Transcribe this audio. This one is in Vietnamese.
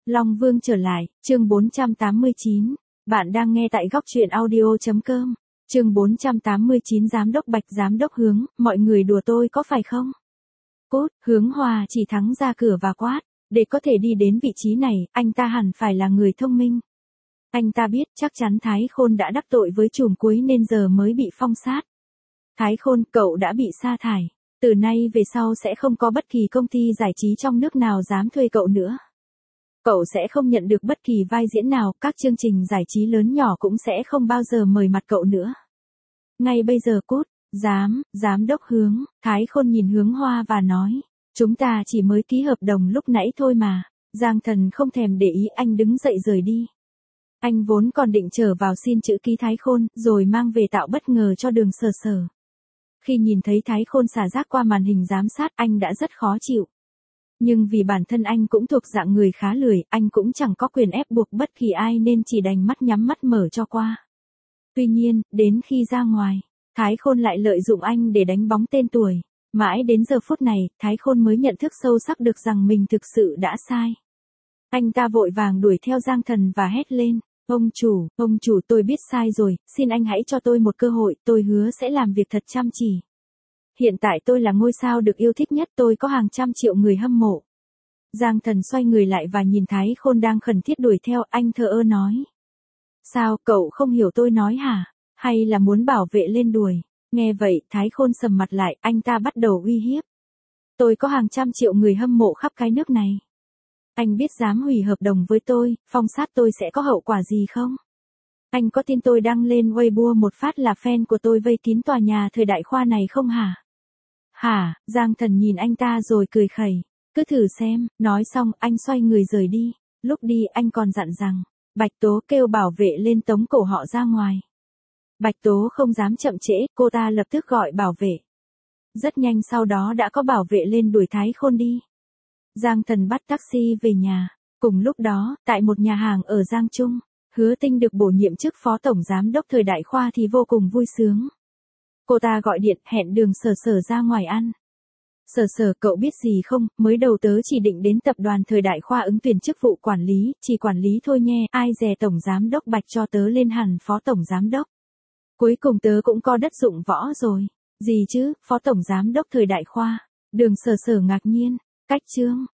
Long Vương trở lại, chương 489. Bạn đang nghe tại góc truyện audio.com. Chương 489 Giám đốc Bạch Giám đốc Hướng, mọi người đùa tôi có phải không? Cút, Hướng Hòa chỉ thắng ra cửa và quát. Để có thể đi đến vị trí này, anh ta hẳn phải là người thông minh. Anh ta biết chắc chắn Thái Khôn đã đắc tội với trùm cuối nên giờ mới bị phong sát. Thái Khôn, cậu đã bị sa thải. Từ nay về sau sẽ không có bất kỳ công ty giải trí trong nước nào dám thuê cậu nữa. Cậu sẽ không nhận được bất kỳ vai diễn nào, các chương trình giải trí lớn nhỏ cũng sẽ không bao giờ mời mặt cậu nữa. Ngay bây giờ cút, giám đốc Hướng, Thái Khôn nhìn Hướng Hoa và nói, chúng ta chỉ mới ký hợp đồng lúc nãy thôi mà. Giang Thần không thèm để ý, anh đứng dậy rời đi. Anh vốn còn định trở vào xin chữ ký Thái Khôn, rồi mang về tạo bất ngờ cho Đường Sở Sở. Khi nhìn thấy Thái Khôn xả rác qua màn hình giám sát, anh đã rất khó chịu. Nhưng vì bản thân anh cũng thuộc dạng người khá lười, anh cũng chẳng có quyền ép buộc bất kỳ ai nên chỉ đành mắt nhắm mắt mở cho qua. Tuy nhiên, đến khi ra ngoài, Thái Khôn lại lợi dụng anh để đánh bóng tên tuổi. Mãi đến giờ phút này, Thái Khôn mới nhận thức sâu sắc được rằng mình thực sự đã sai. Anh ta vội vàng đuổi theo Giang Thần và hét lên, ông chủ tôi biết sai rồi, xin anh hãy cho tôi một cơ hội, tôi hứa sẽ làm việc thật chăm chỉ. Hiện tại tôi là ngôi sao được yêu thích nhất, tôi có hàng trăm triệu người hâm mộ. Giang Thần xoay người lại và nhìn Thái Khôn đang khẩn thiết đuổi theo, anh thờ ơ nói. Sao, cậu không hiểu tôi nói hả? Hay là muốn bảo vệ lên đuổi? Nghe vậy, Thái Khôn sầm mặt lại, anh ta bắt đầu uy hiếp. Tôi có hàng trăm triệu người hâm mộ khắp cái nước này. Anh biết dám hủy hợp đồng với tôi, phong sát tôi sẽ có hậu quả gì không? Anh có tin tôi đăng lên Weibo một phát là fan của tôi vây kín tòa nhà Thời Đại Khoa này không hả? Hả? Giang Thần nhìn anh ta rồi cười khẩy. Cứ thử xem, nói xong anh xoay người rời đi. Lúc đi anh còn dặn rằng, Bạch Tố kêu bảo vệ lên tống cổ họ ra ngoài. Bạch Tố không dám chậm trễ, cô ta lập tức gọi bảo vệ. Rất nhanh sau đó đã có bảo vệ lên đuổi Thái Khôn đi. Giang Thần bắt taxi về nhà. Cùng lúc đó, tại một nhà hàng ở Giang Trung, Hứa Tinh được bổ nhiệm chức phó tổng giám đốc Thời Đại Khoa thì vô cùng vui sướng. Cô ta gọi điện hẹn Đường Sở Sở ra ngoài ăn. Sở Sở, cậu biết gì không, mới đầu tớ chỉ định đến tập đoàn Thời Đại Khoa ứng tuyển chức vụ quản lý, chỉ quản lý thôi nhé, ai dè tổng giám đốc Bạch cho tớ lên hẳn phó tổng giám đốc. Cuối cùng tớ cũng có đất dụng võ rồi. Gì chứ, phó tổng giám đốc Thời Đại Khoa? Đường Sở Sở ngạc nhiên. Cách chương